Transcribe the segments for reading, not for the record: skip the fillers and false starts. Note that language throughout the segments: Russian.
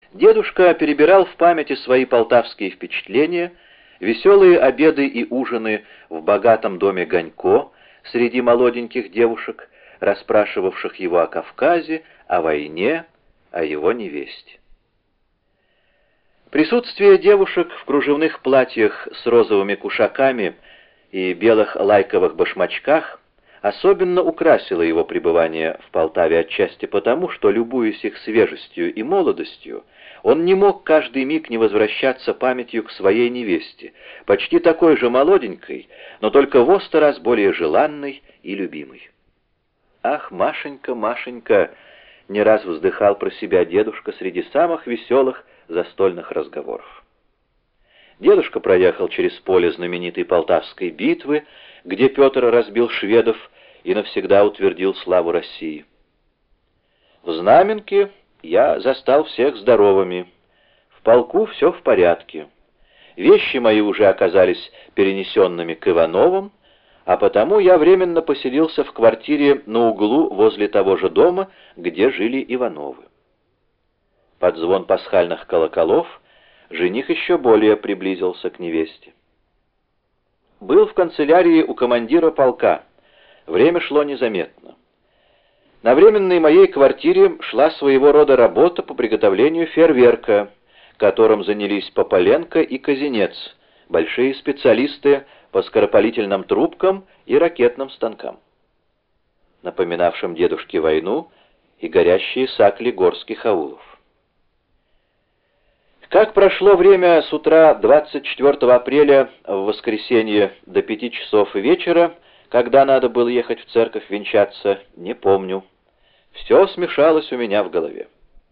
Дедушка перебирал в памяти свои полтавские впечатления, веселые обеды и ужины в богатом доме Ганько среди молоденьких девушек, расспрашивавших его о Кавказе, о войне, о его невесте. Присутствие девушек в кружевных платьях с розовыми кушаками и белых лайковых башмачках особенно украсило его пребывание в Полтаве отчасти потому, что, любуясь их свежестью и молодостью, он не мог каждый миг не возвращаться памятью к своей невесте, почти такой же молоденькой, но только во 100 раз более желанной и любимой. «Ах, Машенька, Машенька!» — не раз вздыхал про себя дедушка среди самых веселых застольных разговоров. Дедушка проехал через поле знаменитой Полтавской битвы, где Петр разбил шведов и навсегда утвердил славу России. В Знаменке я застал всех здоровыми. В полку все в порядке. Вещи мои уже оказались перенесенными к Ивановым, а потому я временно поселился в квартире на углу возле того же дома, где жили Ивановы. Под звон пасхальных колоколов жених еще более приблизился к невесте. Был в канцелярии у командира полка. Время шло незаметно. На временной моей квартире шла своего рода работа по приготовлению фейерверка, которым занялись Пополенко и Козинец, большие специалисты по скоропалительным трубкам и ракетным станкам, напоминавшим дедушке войну и горящие сакли горских аулов. Как прошло время с утра 24 апреля в воскресенье до 5 часов вечера, когда надо было ехать в церковь венчаться, не помню. Все смешалось у меня в голове.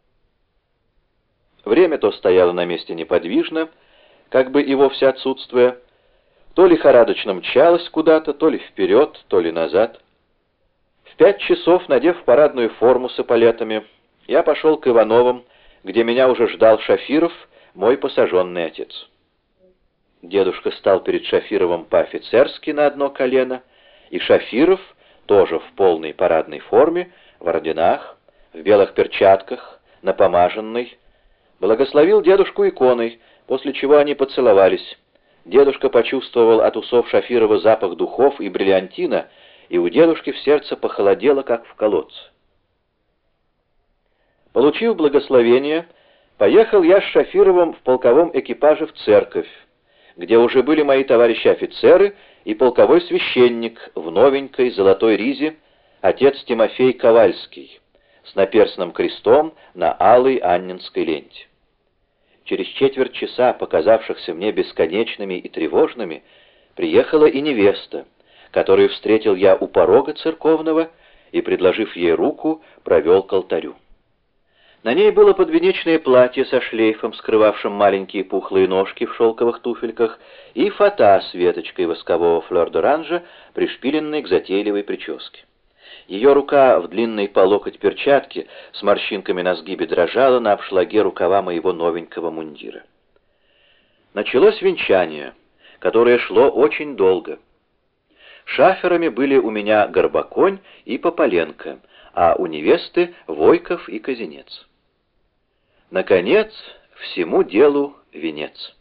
Время то стояло на месте неподвижно, как бы и вовсе отсутствуя, то лихорадочно мчалось куда-то, то ли вперед, то ли назад. В 5 часов, надев парадную форму с эполетами, я пошел к Ивановым, где меня уже ждал Шафиров, мой посаженный отец. Дедушка стал перед Шафировым по-офицерски на одно колено, и Шафиров, тоже в полной парадной форме, в орденах, в белых перчатках, напомаженный, благословил дедушку иконой, после чего они поцеловались. Дедушка почувствовал от усов Шафирова запах духов и бриллиантина, и у дедушки в сердце похолодело, как в колодце. Получив благословение, поехал я с Шафировым в полковом экипаже в церковь, где уже были мои товарищи-офицеры и полковой священник в новенькой золотой ризе, отец Тимофей Ковальский, с наперстным крестом на алой анненской ленте. Через четверть часа, показавшихся мне бесконечными и тревожными, приехала и невеста, которую встретил я у порога церковного и, предложив ей руку, провел к алтарю. На ней было подвенечное платье со шлейфом, скрывавшим маленькие пухлые ножки в шелковых туфельках, и фата с веточкой воскового флёр-д'оранжа, пришпиленной к затейливой прическе. Ее рука в длинной по локоть перчатке с морщинками на сгибе дрожала на обшлаге рукава моего новенького мундира. Началось венчание, которое шло очень долго. Шаферами были у меня Горбоконь и Пополенко, а у невесты Войков и Козинец. Наконец, всему делу венец.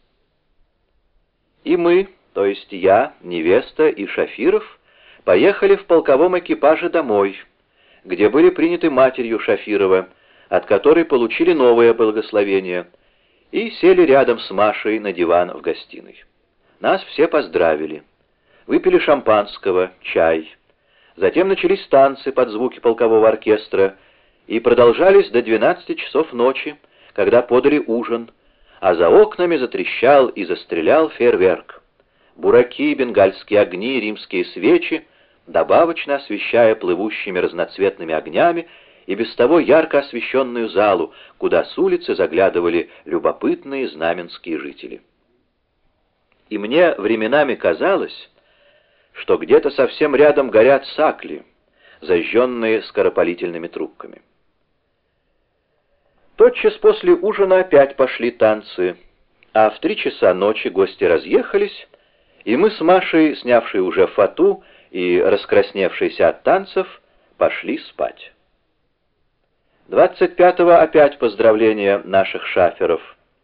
И мы, то есть я, невеста и Шафиров, поехали в полковом экипаже домой, где были приняты матерью Шафирова, от которой получили новое благословение, и сели рядом с Машей на диван в гостиной. Нас все поздравили. Выпили шампанского, чай. Затем начались танцы под звуки полкового оркестра и продолжались до 12 часов ночи, когда подали ужин, а за окнами затрещал и застрелял фейерверк. Бураки, бенгальские огни, римские свечи, добавочно освещая плывущими разноцветными огнями и без того ярко освещенную залу, куда с улицы заглядывали любопытные знаменские жители. И мне временами казалось, что где-то совсем рядом горят сакли, зажженные скоропалительными трубками. Тотчас после ужина опять пошли танцы, а в 3 часа ночи гости разъехались, и мы с Машей, снявшей уже фату и раскрасневшейся от танцев, пошли спать. 25-го опять поздравления наших шаферов.